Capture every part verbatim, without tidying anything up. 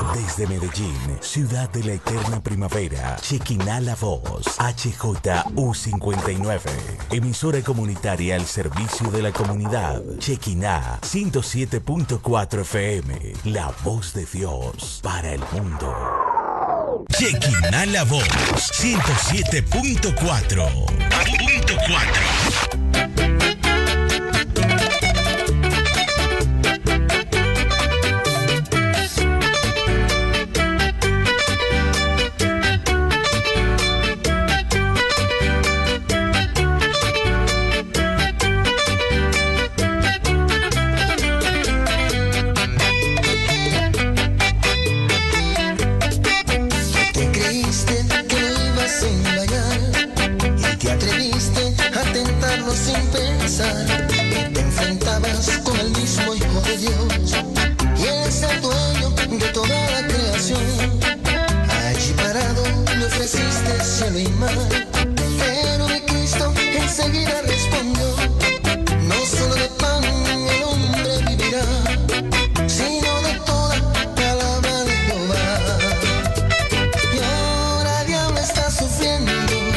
Desde Medellín, ciudad de la eterna primavera, Chequiná La Voz, H J U cincuenta y nueve, emisora comunitaria al servicio de la comunidad. Chequiná, ciento siete punto cuatro F M, la voz de Dios para el mundo. Chequiná La Voz, ciento siete punto cuatro. Punto cuatro. Sin pensar, te enfrentabas con el mismo Hijo de Dios, y Él es el dueño de toda la creación. Allí parado le ofreciste cielo y mar, pero mi Cristo enseguida respondió: no solo de pan el hombre vivirá, sino de toda palabra de Jehová. Y ahora el diablo está sufriendo.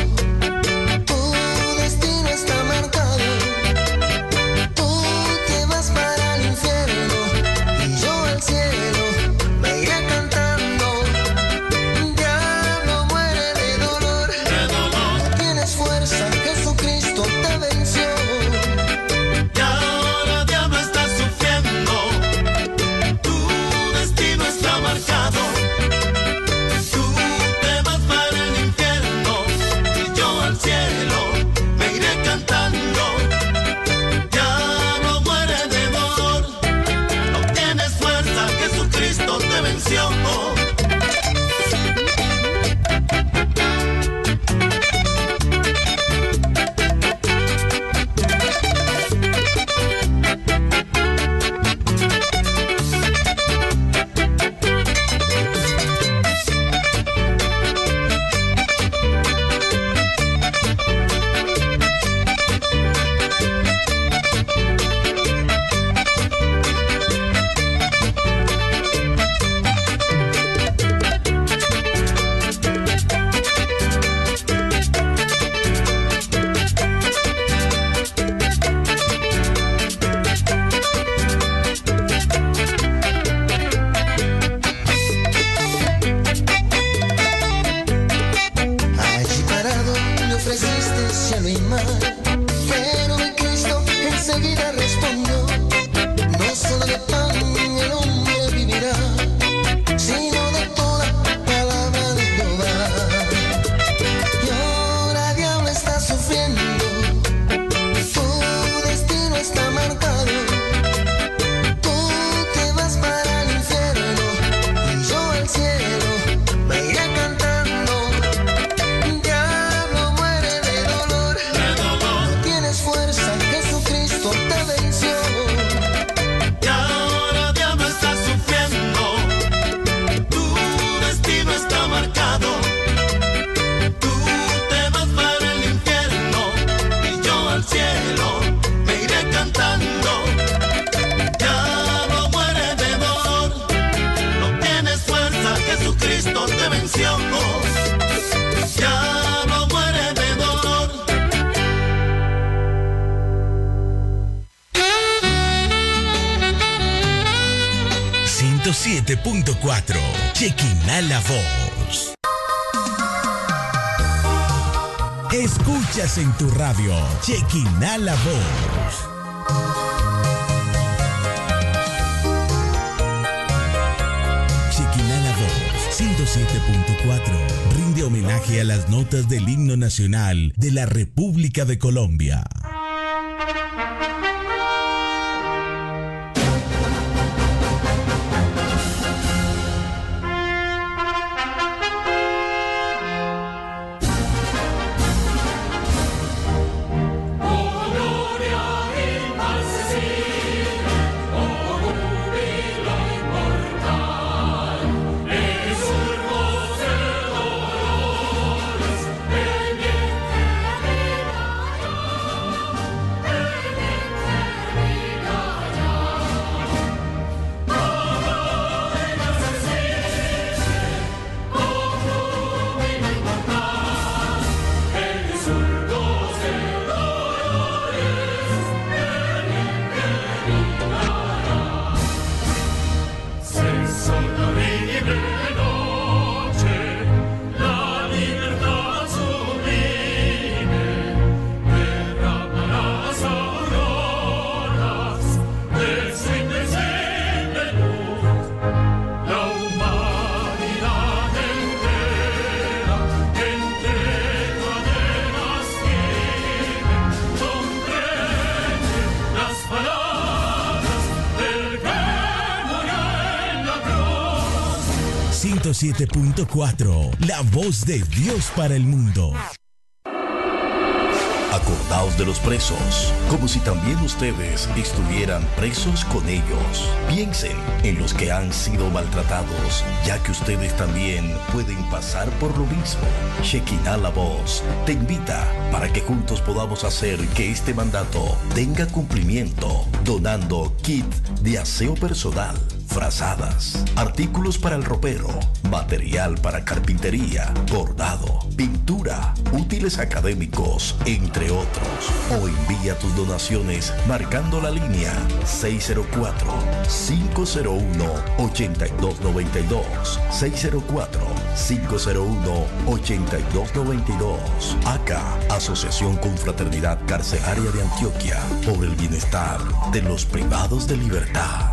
siete punto cuatro, Chequiná La Voz. Escuchas en tu radio Chequiná La Voz. Chequiná La Voz, ciento siete punto cuatro, rinde homenaje a las notas del himno nacional de la República de Colombia. ciento siete punto cuatro, la voz de Dios para el mundo. Acordaos de los presos, como si también ustedes estuvieran presos con ellos. Piensen en los que han sido maltratados, ya que ustedes también pueden pasar por lo mismo. Shekinah La Voz te invita para que juntos podamos hacer que este mandato tenga cumplimiento, donando kit de aseo personal, frazadas, artículos para el ropero, material para carpintería, bordado, pintura, útiles académicos, entre otros. O envía tus donaciones marcando la línea seis cero cuatro, cinco cero uno, ocho dos nueve dos, seis cero cuatro, cinco cero uno, ocho dos nueve dos. Acá, Asociación Confraternidad Carcelaria de Antioquia, por el bienestar de los privados de libertad.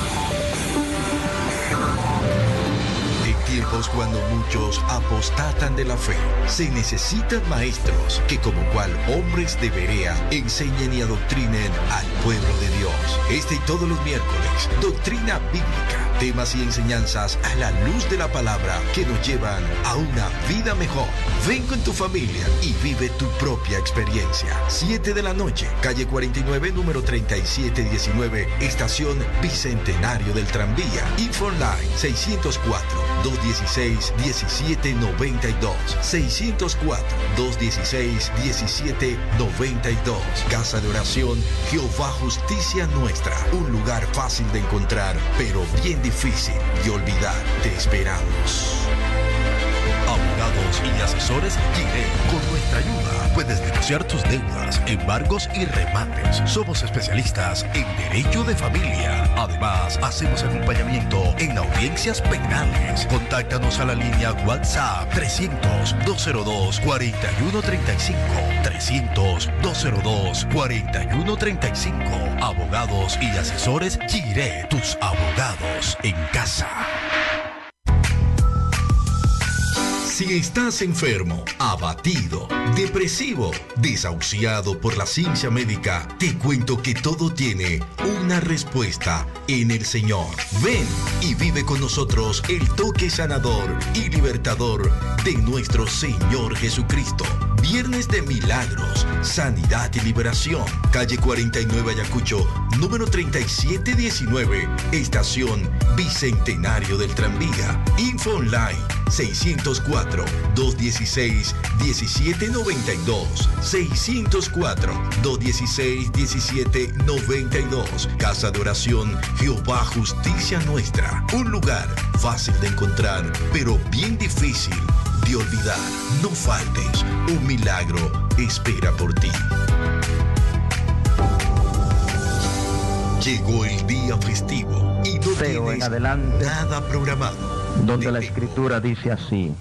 Tiempos cuando muchos apostatan de la fe, se necesitan maestros que como cual hombres de Berea enseñen y adoctrinen al pueblo de Dios. Este y todos los miércoles, doctrina bíblica, temas y enseñanzas a la luz de la palabra que nos llevan a una vida mejor. Ven con tu familia y vive tu propia experiencia. siete de la noche, calle cuarenta y nueve, número treinta y siete diecinueve, estación Bicentenario del Tranvía. Info online seiscientos cuatro, doscientos dieciséis, diecisiete noventa y dos. seiscientos cuatro, doscientos dieciséis, diecisiete noventa y dos. Casa de Oración Jehová Justicia Nuestra. Un lugar fácil de encontrar, pero bien difícil de olvidar. Te esperamos. Abogados y asesores Giré. Con nuestra ayuda puedes negociar tus deudas, embargos y remates. Somos especialistas en derecho de familia. Además, hacemos acompañamiento en audiencias penales. Contáctanos a la línea WhatsApp trescientos, doscientos dos, cuarenta y uno treinta y cinco. trescientos, doscientos dos, cuarenta y uno treinta y cinco. Abogados y asesores Giré. Tus abogados en casa. Si estás enfermo, abatido, depresivo, desahuciado por la ciencia médica, te cuento que todo tiene una respuesta en el Señor. Ven y vive con nosotros el toque sanador y libertador de nuestro Señor Jesucristo. Viernes de Milagros, Sanidad y Liberación. Calle cuarenta y nueve Ayacucho, número treinta y siete diecinueve, estación Bicentenario del Tranvía. Info online seiscientos cuatro, doscientos dieciséis, diecisiete noventa y dos. seiscientos cuatro, doscientos dieciséis, diecisiete noventa y dos. Casa de Oración Jehová Justicia Nuestra. Un lugar fácil de encontrar, pero bien difícil de olvidar. No faltes, un milagro espera por ti. Llegó el día festivo y no Pero tienes en adelante, nada programado. Donde la escritura dice así.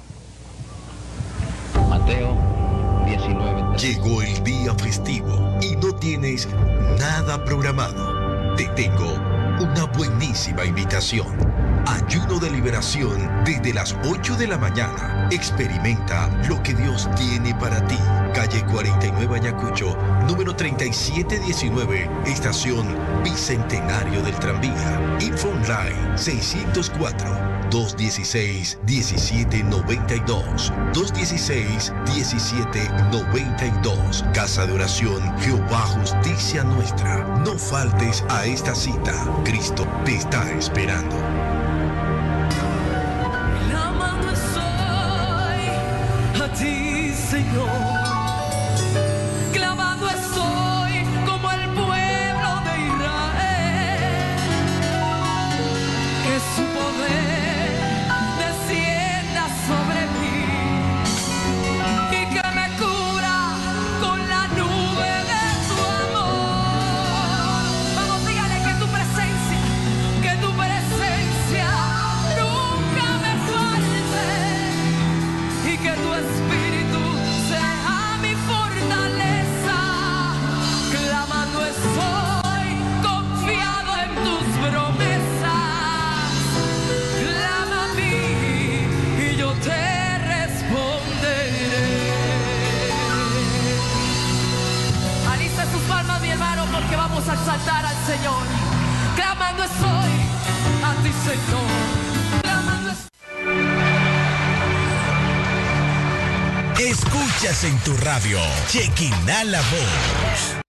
Mateo diecinueve. Llegó el día festivo y no tienes nada programado. Te tengo una buenísima invitación. Ayuno de liberación desde las ocho de la mañana. Experimenta lo que Dios tiene para ti. Calle cuarenta y nueve Ayacucho, número treinta y siete diecinueve, estación Bicentenario del Tranvía. Info online seiscientos cuatro, doscientos dieciséis, diecisiete noventa y dos. doscientos dieciséis, diecisiete noventa y dos. Casa de Oración Jehová Justicia Nuestra. No faltes a esta cita. Cristo te está esperando. Clamando estoy a ti, Señor. Clamando estoy como el pueblo de Israel. Que su poder descienda sobre mí y que me cubra con la nube de tu amor. Vamos, dígale que tu presencia, que tu presencia nunca me falte y que tu espíritu sea mi fortaleza. Clamando estoy, confiado en tus promesas. Clama a mí y yo te responderé. Alista sus palmas, mi hermano, porque vamos a exaltar al Señor. Clamando estoy a ti, Señor. Clamando estoy. Escuchas en tu radio Chequina la Voz.